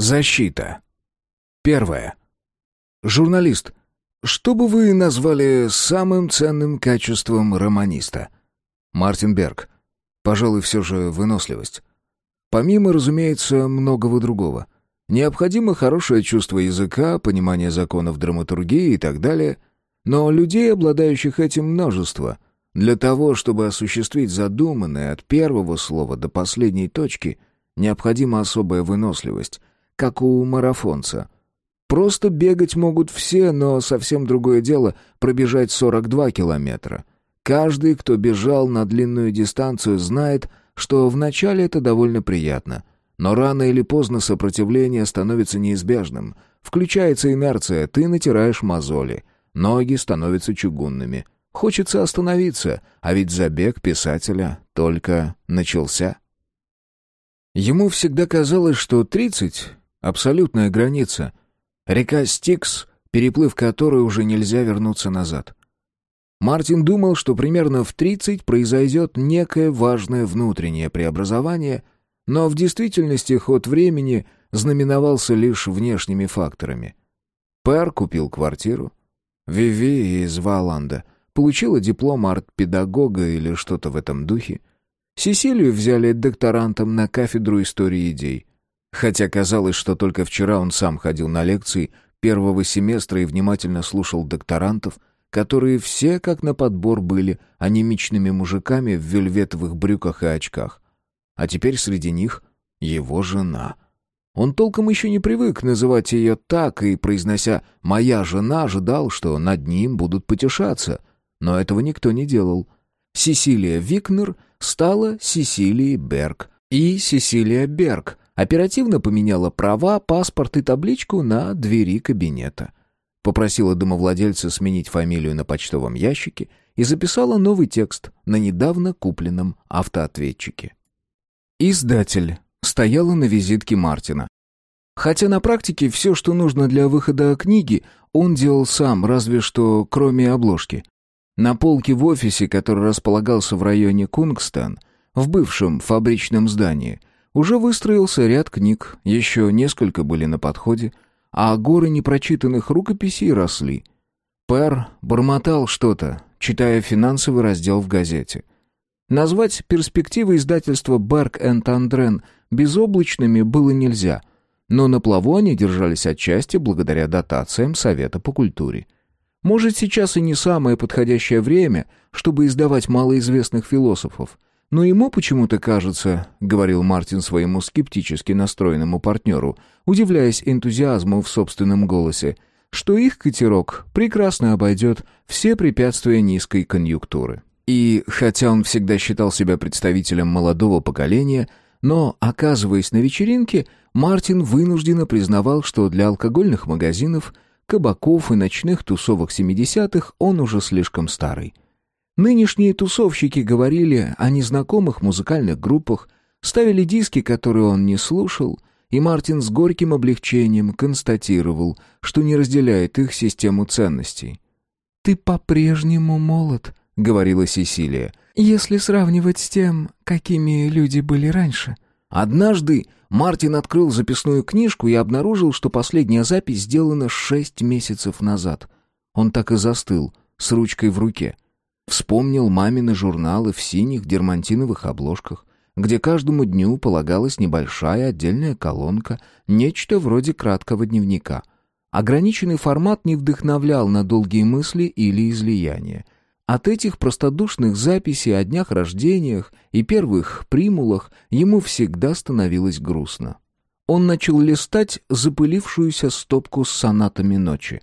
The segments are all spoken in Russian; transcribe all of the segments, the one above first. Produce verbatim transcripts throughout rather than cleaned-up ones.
Защита. Первое. Журналист. Что бы вы назвали самым ценным качеством романиста? Мартин Берг. Пожалуй, все же выносливость. Помимо, разумеется, многого другого. Необходимо хорошее чувство языка, понимание законов драматургии и так далее. Но людей, обладающих этим, множество. Для того, чтобы осуществить задуманное от первого слова до последней точки, необходима особая выносливость, как у марафонца. Просто бегать могут все, но совсем другое дело пробежать сорок два километра. Каждый, кто бежал на длинную дистанцию, знает, что вначале это довольно приятно. Но рано или поздно сопротивление становится неизбежным. Включается инерция, ты натираешь мозоли. Ноги становятся чугунными. Хочется остановиться, а ведь забег писателя только начался. Ему всегда казалось, что тридцать — абсолютная граница. Река Стикс, переплыв которой уже нельзя вернуться назад. Мартин думал, что примерно в тридцать произойдет некое важное внутреннее преобразование, но в действительности ход времени знаменовался лишь внешними факторами. Пэр купил квартиру. Виви из Вааланда получила диплом арт-педагога или что-то в этом духе. Сесилию взяли докторантом на кафедру истории идей. Хотя казалось, что только вчера он сам ходил на лекции первого семестра и внимательно слушал докторантов, которые все как на подбор были анемичными мужиками в вельветовых брюках и очках. А теперь среди них его жена. Он толком еще не привык называть ее так и, произнося «моя жена», ожидал, что над ним будут потешаться. Но этого никто не делал. Сесилия Викнер стала Сесилией Берг. И Сесилия Берг оперативно поменяла права, паспорт и табличку на двери кабинета. Попросила домовладельца сменить фамилию на почтовом ящике и записала новый текст на недавно купленном автоответчике. Издатель стояла на визитке Мартина. Хотя на практике все, что нужно для выхода книги, он делал сам, разве что кроме обложки. На полке в офисе, который располагался в районе Кунгстон, в бывшем фабричном здании, уже выстроился ряд книг, еще несколько были на подходе, а горы непрочитанных рукописей росли. Пэр бормотал что-то, читая финансовый раздел в газете. Назвать перспективы издательства «Берг энд Андрен» безоблачными было нельзя, но на плаву они держались отчасти благодаря дотациям Совета по культуре. Может, сейчас и не самое подходящее время, чтобы издавать малоизвестных философов, но ему почему-то кажется, — говорил Мартин своему скептически настроенному партнеру, удивляясь энтузиазму в собственном голосе, что их катерок прекрасно обойдет все препятствия низкой конъюнктуры. И, хотя он всегда считал себя представителем молодого поколения, но, оказываясь на вечеринке, Мартин вынужденно признавал, что для алкогольных магазинов, кабаков и ночных тусовок семидесятых он уже слишком старый. Нынешние тусовщики говорили о незнакомых музыкальных группах, ставили диски, которые он не слушал, и Мартин с горьким облегчением констатировал, что не разделяет их систему ценностей. «Ты по-прежнему молод», — говорила Сесилия, «если сравнивать с тем, какими люди были раньше». Однажды Мартин открыл записную книжку и обнаружил, что последняя запись сделана шесть месяцев назад. Он так и застыл, с ручкой в руке. Вспомнил мамины журналы в синих дермантиновых обложках, где каждому дню полагалась небольшая отдельная колонка, нечто вроде краткого дневника. Ограниченный формат не вдохновлял на долгие мысли или излияния. От этих простодушных записей о днях рождениях и первых примулах ему всегда становилось грустно. Он начал листать запылившуюся стопку с сонатами ночи.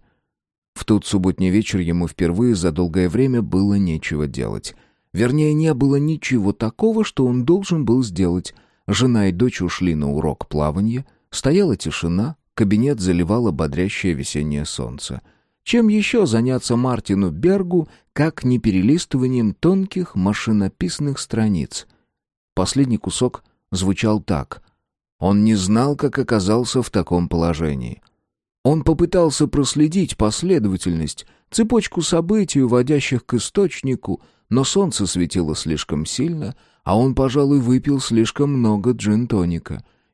В тот субботний вечер ему впервые за долгое время было нечего делать. Вернее, не было ничего такого, что он должен был сделать. Жена и дочь ушли на урок плавания, стояла тишина, кабинет заливало бодрящее весеннее солнце. Чем еще заняться Мартину Бергу, как не перелистыванием тонких машинописных страниц? Последний кусок звучал так. Он не знал, как оказался в таком положении. Он попытался проследить последовательность, цепочку событий, уводящих к источнику, но солнце светило слишком сильно, а он, пожалуй, выпил слишком много джин-тоника.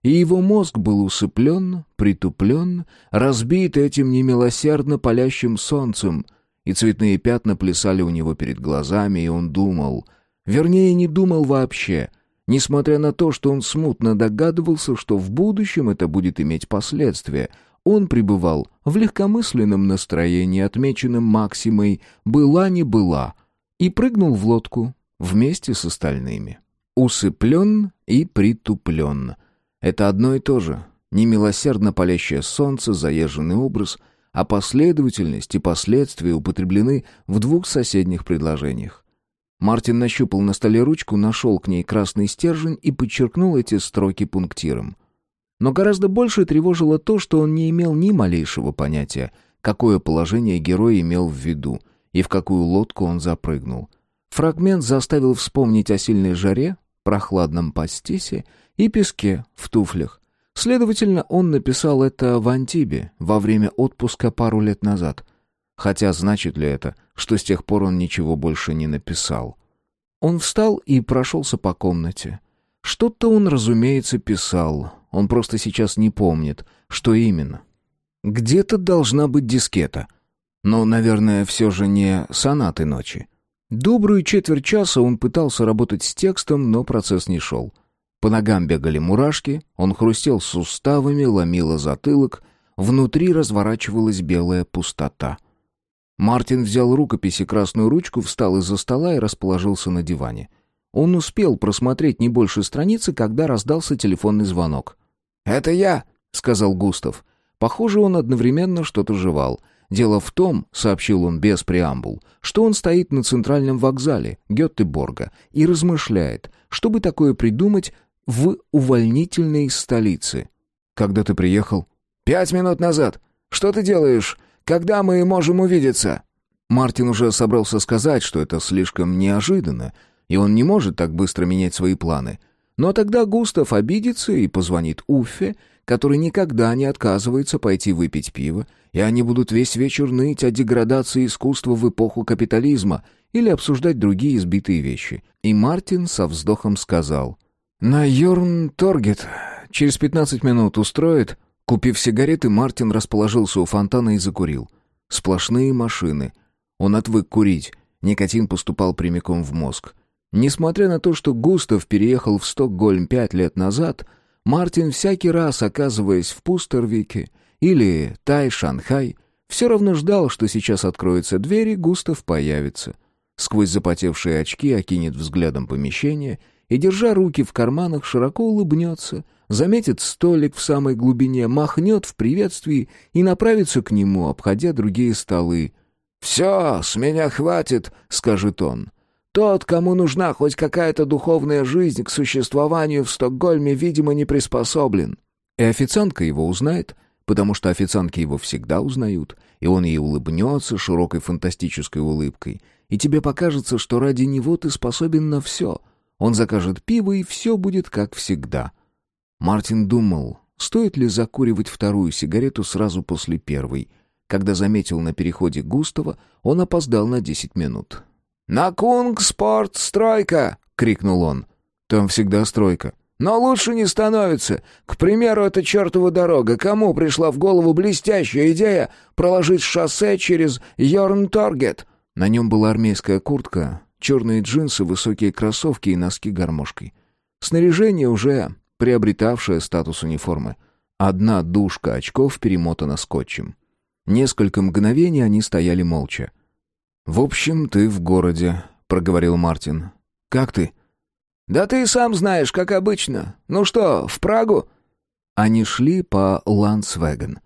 и его мозг был усыплен, притуплен, разбит этим немилосердно палящим солнцем, и цветные пятна плясали у него перед глазами, и он думал, вернее, не думал вообще, несмотря на то, что он смутно догадывался, что в будущем это будет иметь последствия. Он пребывал в легкомысленном настроении, отмеченном максимой «была не была», и прыгнул в лодку вместе с остальными. Усыплен и притуплен. Это одно и то же. Немилосердно палящее солнце, заезженный образ, а последовательность и последствия употреблены в двух соседних предложениях. Мартин нащупал на столе ручку, нашел к ней красный стержень и подчеркнул эти строки пунктиром. Но гораздо больше тревожило то, что он не имел ни малейшего понятия, какое положение герой имел в виду и в какую лодку он запрыгнул. Фрагмент заставил вспомнить о сильной жаре, прохладном пастисе и песке в туфлях. Следовательно, он написал это в Антибе во время отпуска пару лет назад. Хотя значит ли это, что с тех пор он ничего больше не написал? Он встал и прошелся по комнате. Что-то он, разумеется, писал. Он просто сейчас не помнит, что именно. Где-то должна быть дискета. Но, наверное, все же не сонаты ночи. Добрую четверть часа он пытался работать с текстом, но процесс не шел. По ногам бегали мурашки, он хрустел суставами, ломило затылок, внутри разворачивалась белая пустота. Мартин взял рукопись и красную ручку, встал из-за стола и расположился на диване. Он успел просмотреть не больше страницы, когда раздался телефонный звонок. «Это я», — сказал Густав. Похоже, он одновременно что-то жевал. «Дело в том», — сообщил он без преамбул, «что он стоит на центральном вокзале Гетеборга и размышляет, что бы такое придумать в увольнительной столице». «Когда ты приехал?» «Пять минут назад. Что ты делаешь? Когда мы можем увидеться?» Мартин уже собрался сказать, что это слишком неожиданно, и он не может так быстро менять свои планы. Но тогда Густав обидится и позвонит Уффе, который никогда не отказывается пойти выпить пиво, и они будут весь вечер ныть о деградации искусства в эпоху капитализма или обсуждать другие избитые вещи. И Мартин со вздохом сказал: «На Йорн-Торгет через пятнадцать минут устроит?» Купив сигареты, Мартин расположился у фонтана и закурил. Сплошные машины. Он отвык курить. Никотин поступал прямиком в мозг. Несмотря на то, что Густав переехал в Стокгольм пять лет назад, Мартин всякий раз, оказываясь в Пустервике или Тай-Шанхай, все равно ждал, что сейчас откроется дверь и Густав появится. Сквозь запотевшие очки окинет взглядом помещение и, держа руки в карманах, широко улыбнется, заметит столик в самой глубине, махнет в приветствии и направится к нему, обходя другие столы. «Все, с меня хватит», — скажет он. «Тот, кому нужна хоть какая-то духовная жизнь, к существованию в Стокгольме, видимо, не приспособлен». И официантка его узнает, потому что официантки его всегда узнают, и он ей улыбнется широкой фантастической улыбкой, и тебе покажется, что ради него ты способен на все. Он закажет пиво, и все будет как всегда. Мартин думал, стоит ли закуривать вторую сигарету сразу после первой. Когда заметил на переходе Густава, он опоздал на десять минут. «На Кунгспорт стройка!» — крикнул он. «Там всегда стройка». «Но лучше не становится. К примеру, эта чертова дорога. Кому пришла в голову блестящая идея проложить шоссе через Йорн-Торгет?» На нем была армейская куртка, черные джинсы, высокие кроссовки и носки гармошкой. Снаряжение, уже приобретавшее статус униформы. Одна дужка очков перемотана скотчем. Несколько мгновений они стояли молча. «В общем, ты в городе», — проговорил Мартин. «Как ты?» «Да ты сам знаешь, как обычно. Ну что, в Прагу?» Они шли по Ландсвеген.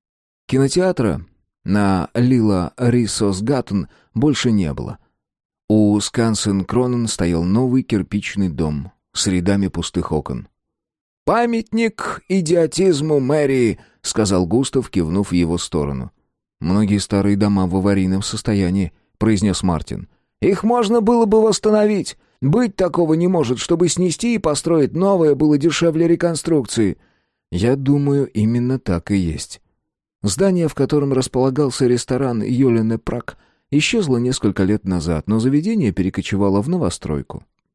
Кинотеатра на Лила Рисосгаттен больше не было. У Скансен-Кронен стоял новый кирпичный дом с рядами пустых окон. «Памятник идиотизму мэрии», — сказал Густав, кивнув в его сторону. «Многие старые дома в аварийном состоянии», — произнес Мартин. «Их можно было бы восстановить. Быть такого не может, чтобы снести и построить новое было дешевле реконструкции». «Я думаю, именно так и есть». Здание, в котором располагался ресторан «Юлене Праг», исчезло несколько лет назад, но заведение перекочевало в новостройку.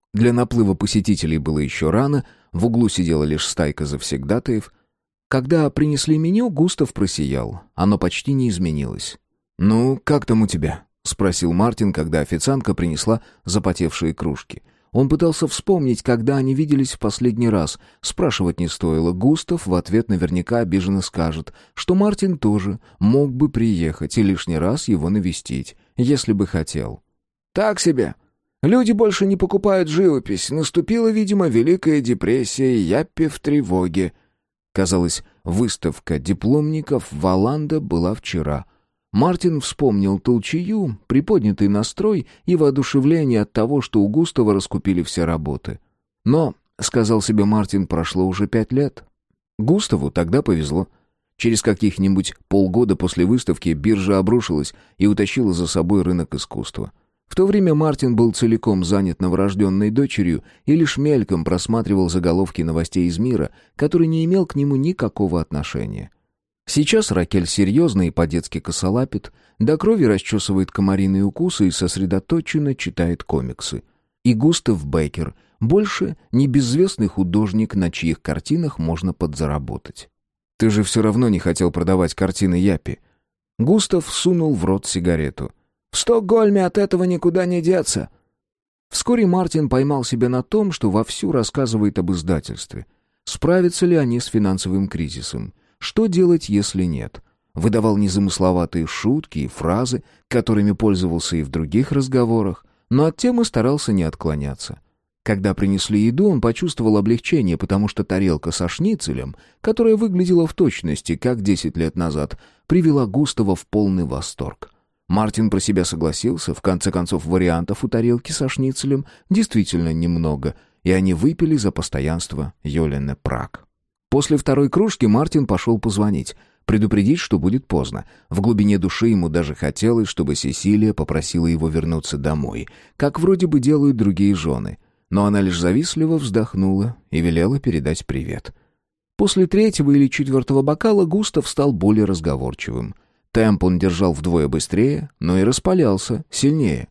Для наплыва посетителей было еще рано, в углу сидела лишь стайка завсегдатаев. Когда принесли меню, Густав просиял. Оно почти не изменилось. «Ну, как там у тебя?» — спросил Мартин, когда официантка принесла запотевшие кружки. Он пытался вспомнить, когда они виделись в последний раз. Спрашивать не стоило. Густав в ответ наверняка обиженно скажет, что Мартин тоже мог бы приехать и лишний раз его навестить, если бы хотел. «Так себе. Люди больше не покупают живопись. Наступила, видимо, Великая депрессия, Яппи в тревоге». Казалось, выставка дипломников Валанда была вчера. Мартин вспомнил толчею, приподнятый настрой и воодушевление от того, что у Густава раскупили все работы. Но, сказал себе Мартин, прошло уже пять лет. Густаву тогда повезло. Через каких-нибудь полгода после выставки биржа обрушилась и утащила за собой рынок искусства. В то время Мартин был целиком занят новорожденной дочерью и лишь мельком просматривал заголовки новостей из мира, который не имел к нему никакого отношения. Сейчас Ракель серьезно и по-детски косолапит, до крови расчесывает комариные укусы и сосредоточенно читает комиксы. И Густав Беккер больше не безвестный художник, на чьих картинах можно подзаработать. «Ты же все равно не хотел продавать картины Яппи». Густав сунул в рот сигарету. «В Стокгольме от этого никуда не деться». Вскоре Мартин поймал себя на том, что вовсю рассказывает об издательстве. Справятся ли они с финансовым кризисом? Что делать, если нет? Выдавал незамысловатые шутки и фразы, которыми пользовался и в других разговорах, но от темы старался не отклоняться. Когда принесли еду, он почувствовал облегчение, потому что тарелка со шницелем, которая выглядела в точности, как десять лет назад, привела Густава в полный восторг. Мартин про себя согласился, в конце концов вариантов у тарелки со шницелем действительно немного, и они выпили за постоянство Йолене Праг. После второй кружки Мартин пошел позвонить, предупредить, что будет поздно. В глубине души ему даже хотелось, чтобы Сесилия попросила его вернуться домой, как вроде бы делают другие жены. Но она лишь завистливо вздохнула и велела передать привет. После третьего или четвертого бокала Густав стал более разговорчивым. Темп он держал вдвое быстрее, но и распалялся сильнее.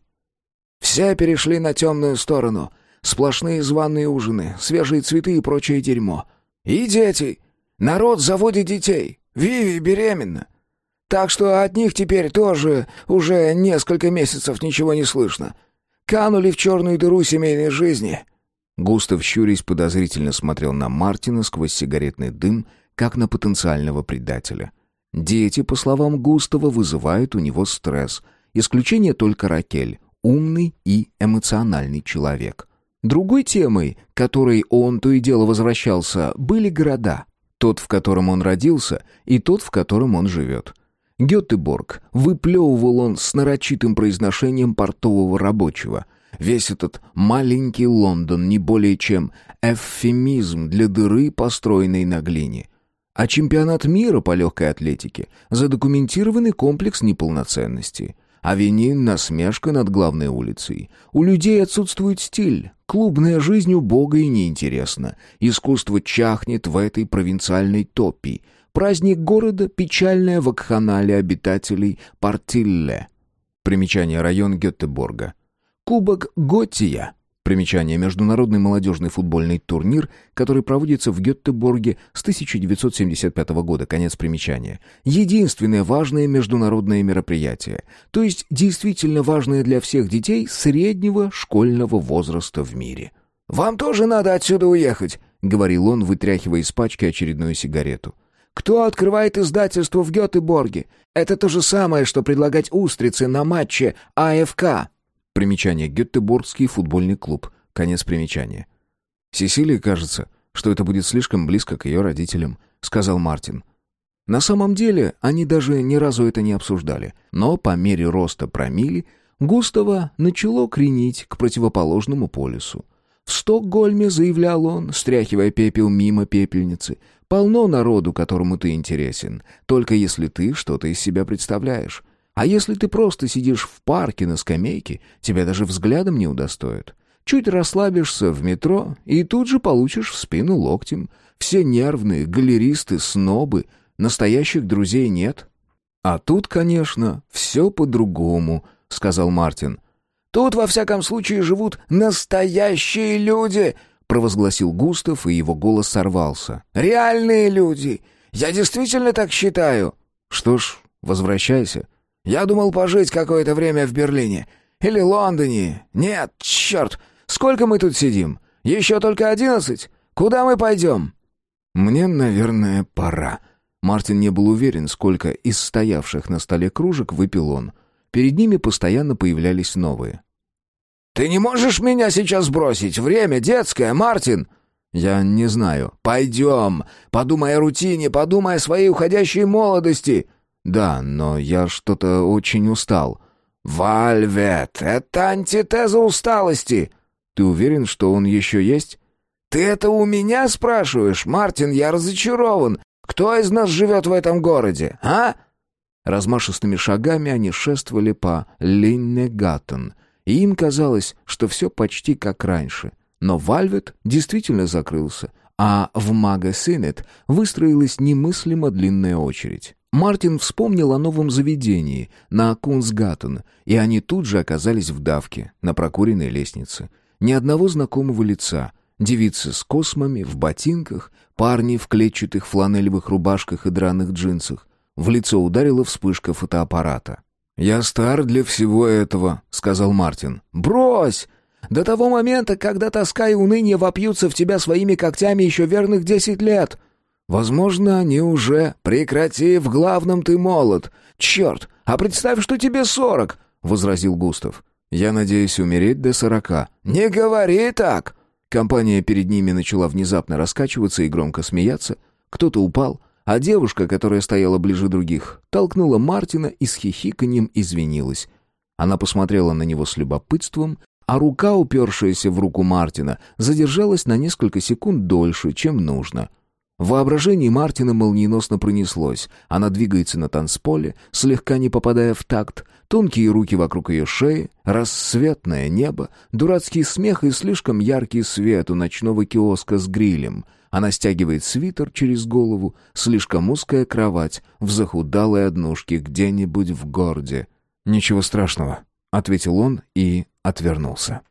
«Все перешли на темную сторону. Сплошные званые ужины, свежие цветы и прочее дерьмо. И дети. Народ заводит детей. Виви беременна. Так что от них теперь тоже уже несколько месяцев ничего не слышно. Канули в черную дыру семейной жизни». Густав, щурясь, подозрительно смотрел на Мартина сквозь сигаретный дым, как на потенциального предателя. Дети, по словам Густава, вызывают у него стресс. Исключение только Ракель, умный и эмоциональный человек. Другой темой, к которой он то и дело возвращался, были города. Тот, в котором он родился, и тот, в котором он живет. Гетеборг выплевывал он с нарочитым произношением портового рабочего. Весь этот маленький Лондон не более чем эвфемизм для дыры, построенной на глине. А чемпионат мира по легкой атлетике – задокументированный комплекс неполноценности. Авенин – насмешка над главной улицей. У людей отсутствует стиль. Клубная жизнь убога и неинтересна. Искусство чахнет в этой провинциальной топи. Праздник города – печальная вакханалия обитателей Партилле. Примечание: район Гетеборга. Кубок Готия. Примечание: международный молодежный футбольный турнир, который проводится в Гетеборге с тысяча девятьсот семьдесят пятого года. Конец примечания. Единственное важное международное мероприятие, то есть действительно важное для всех детей среднего школьного возраста в мире. «Вам тоже надо отсюда уехать», — говорил он, вытряхивая из пачки очередную сигарету. «Кто открывает издательство в Гетеборге? Это то же самое, что предлагать устрицы на матче АФК». Примечание: Гетеборгский футбольный клуб. Конец примечания. «Сесилии кажется, что это будет слишком близко к ее родителям», — сказал Мартин. На самом деле они даже ни разу это не обсуждали, но по мере роста промилле Густава начало кренить к противоположному полюсу. «В Стокгольме, — заявлял он, стряхивая пепел мимо пепельницы, — полно народу, которому ты интересен, только если ты что-то из себя представляешь. А если ты просто сидишь в парке на скамейке, тебя даже взглядом не удостоят. Чуть расслабишься в метро, и тут же получишь в спину локтем. Все нервные, галеристы, снобы, настоящих друзей нет». «А тут, конечно, все по-другому», — сказал Мартин. Тут, во всяком случае, живут настоящие люди!» — провозгласил Густав, и его голос сорвался. «Реальные люди! Я действительно так считаю!» «Что ж, возвращайся. Я думал пожить какое-то время в Берлине. Или Лондоне. Нет, черт! Сколько мы тут сидим? Еще только одиннадцать? Куда мы пойдем?» «Мне, наверное, пора». Мартин не был уверен, сколько из стоявших на столе кружек выпил он. Перед ними постоянно появлялись новые. «Ты не можешь меня сейчас бросить? Время детское, Мартин!» «Я не знаю». «Пойдем! Подумай о рутине, подумай о своей уходящей молодости!» «Да, но я что-то очень устал». «Вальвет, это антитеза усталости!» «Ты уверен, что он еще есть?» «Ты это у меня спрашиваешь, Мартин? Я разочарован. Кто из нас живет в этом городе, а?» Размашистыми шагами они шествовали по Линнегаттен, и им казалось, что все почти как раньше. Но Вальвет действительно закрылся, а в Магасинет выстроилась немыслимо длинная очередь. Мартин вспомнил о новом заведении на Кунсгаттен, и они тут же оказались в давке, на прокуренной лестнице. Ни одного знакомого лица. Девицы с космами, в ботинках, парни в клетчатых фланелевых рубашках и драных джинсах. В лицо ударила вспышка фотоаппарата. «Я стар для всего этого», — сказал Мартин. «Брось! До того момента, когда тоска и уныние вопьются в тебя своими когтями еще верных десять лет. Возможно, они уже... Прекрати, в главном ты молод. Черт, а представь, что тебе сорок!» — возразил Густав. «Я надеюсь умереть до сорока». «Не говори так!» Компания перед ними начала внезапно раскачиваться и громко смеяться. Кто-то упал, а девушка, которая стояла ближе других, толкнула Мартина и с хихиканьем извинилась. Она посмотрела на него с любопытством, а рука, упершаяся в руку Мартина, задержалась на несколько секунд дольше, чем нужно. В воображении Мартина молниеносно пронеслось. Она двигается на танцполе, слегка не попадая в такт, тонкие руки вокруг ее шеи, рассветное небо, дурацкий смех и слишком яркий свет у ночного киоска с грилем. Она стягивает свитер через голову, слишком узкая кровать в захудалой однушке где-нибудь в городе. «Ничего страшного», — ответил он и отвернулся.